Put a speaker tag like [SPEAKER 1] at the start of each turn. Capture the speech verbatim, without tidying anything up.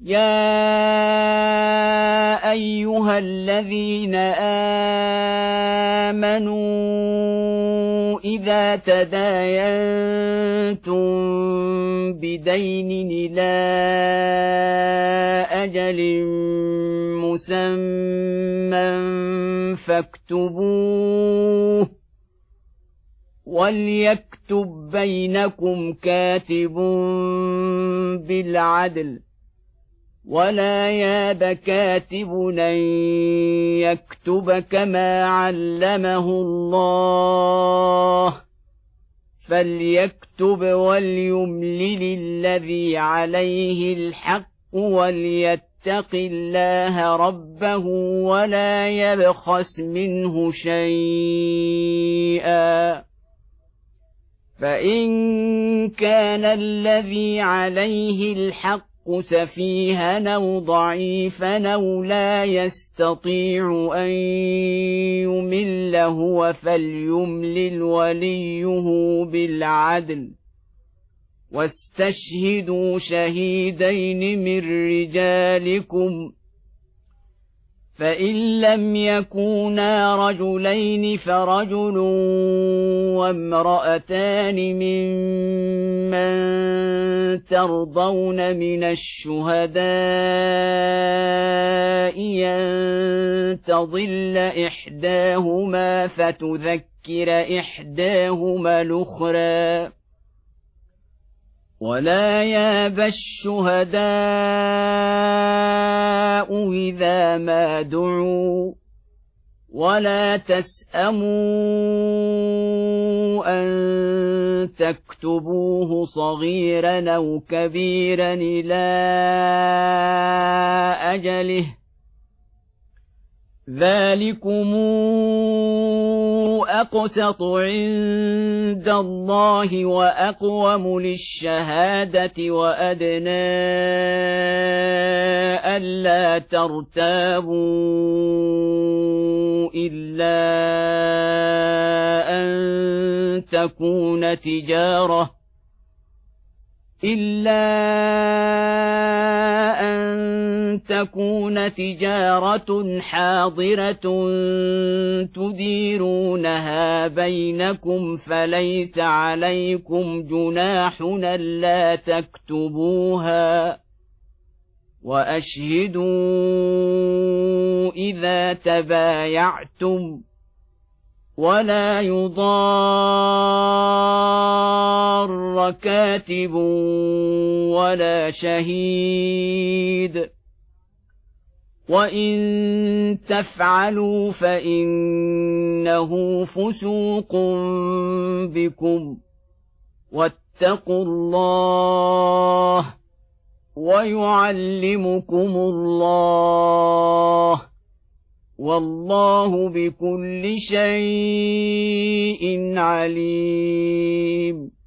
[SPEAKER 1] يا أيها الذين آمنوا إذا تداينتم بدين إلى أجل مسمى فاكتبوه وليكتب بينكم كاتب بالعدل ولا ياب كاتب أن يكتب كما علمه الله فليكتب وليملل الذي عليه الحق وليتق الله ربه ولا يبخس منه شيئا فإن كان الذي عليه الحق سفيها أو ضعيفا أو لا يستطيع أن يمل هو فليملل وليه بالعدل واستشهدوا شهيدين من رجالكم فإن لم يكونا رجلين فرجل وامرأتان ممن ترضون من الشهداء أن تضل إحداهما فتذكر إحداهما الأخرى ولا يابى الشهداء إذا ما دعوا ولا تسأموا أن تكتبوه صغيرا أو كبيرا إلى أجله ذلكم أقسط عند الله وأقوم للشهادة وأدنى ألا ترتابوا إلا أن تكون تجارة إلا أن تكون تجارة حاضرة تديرونها بينكم فليس عليكم جناح ألا تكتبوها وأشهدوا إذا تبايعتم ولا يضار كاتب ولا شهيد وإن تفعلوا فإنه فسوق بكم واتقوا الله ويعلمكم الله والله بكل شيء عليم.